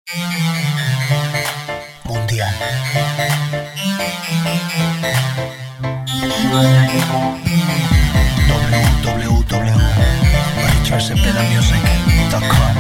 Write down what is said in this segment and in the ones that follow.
Mundial. www.richardcepedamusic.com.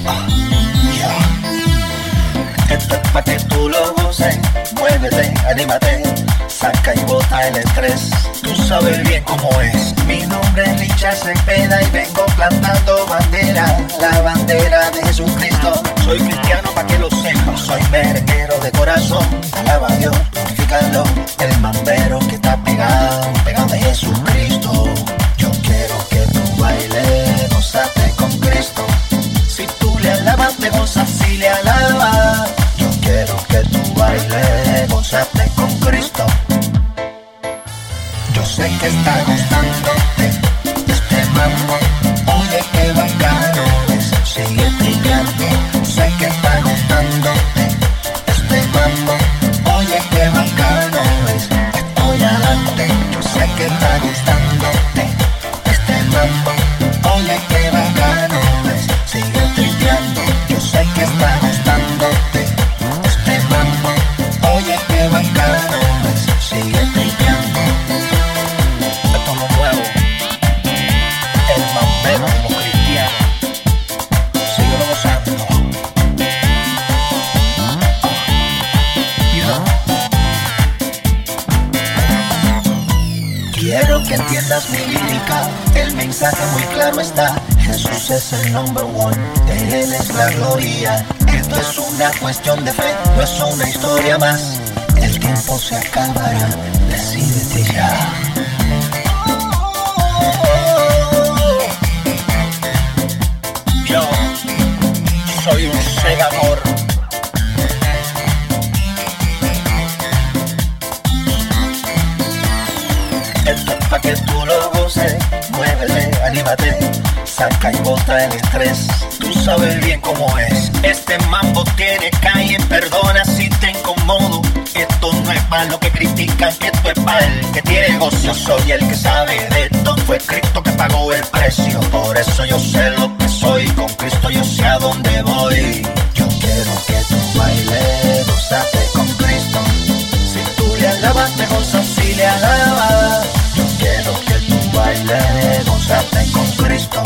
Esto es pa' que tú lo goces. Muévete, anímate, saca y bota el estrés. Tú sabes bien cómo es. Mi nombre es Richard Cepeda y vengo plantando bandera, la bandera de Jesucristo. Soy cristiano pa' que lo sepas. Soy merenguero de corazón. Alaba a Dios, glorifícalo. El mambero que está pegado a Jesucristo. Yo quiero que tú bailes, gózate con Cristo. Si tú le alabas, te gozas si le alabas. Yo quiero que tú bailes, gózate con Cristo. Yo sé que está gustándote este mambo. Oye, qué bacano es, sigue tripeando. Sé que está gustándote este mambo. Oye, qué bacano es, estoy adelante. Yo sé que está gustándote este mambo. Oye, qué bacano es, sigue tripeando. Yo sé que está gustándote este mambo. Oye, qué bacano es, sigue tripeando. Esto es lo nuevo, el mambero de los cristianos. Síguelo gozando. Quiero que entiendas mi lírica, el mensaje muy claro está. Jesús es el number one, de Él es la gloria. Esto es una cuestión de fe, no es una historia más. El tiempo se acabará, decídete ya. Yo soy un segador. Esto es pa' que tú lo goces. Muévete, anímate, saca y bota el estrés. Tú sabes bien cómo es. Este mambo tiene calle, perdona si te incomodo. Esto no es para lo que critican, esto es para el que tiene gozo. Yo soy el que sabe de esto, fue Cristo que pagó el precio. Por eso yo sé lo que soy, con Cristo yo sé a dónde voy. Yo quiero que tú bailes, gózate con Cristo. Si tú le alabas, te gozas si le alabas. Yo quiero que tú bailes, gózate con Cristo.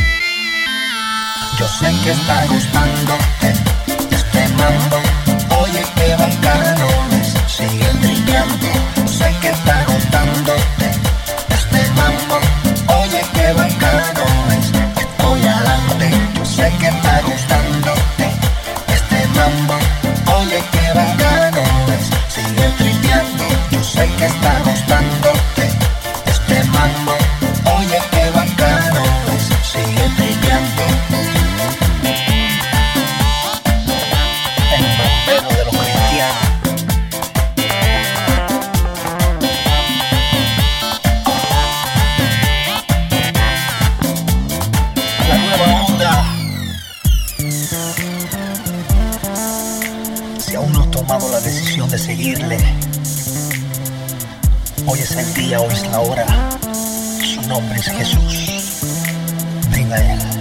Yo sé que está gustándote este mambo. Oye, qué bacano es, sigue tripeando. Sé que está gustándote este mambo. Oye, qué bacano es, estoy adelante. Yo sé que está gustándote este mambo. Oye, qué bacano es, sigue tripeando. Yo sé que está gustándote este mambo. Oye, qué bacano es, sigue tripeando. El mambero de los cristianos. La nueva onda. Si aún no has tomado la decisión de seguirle, hoy es el día, hoy es la hora. Su nombre es Jesús. Venga a Él.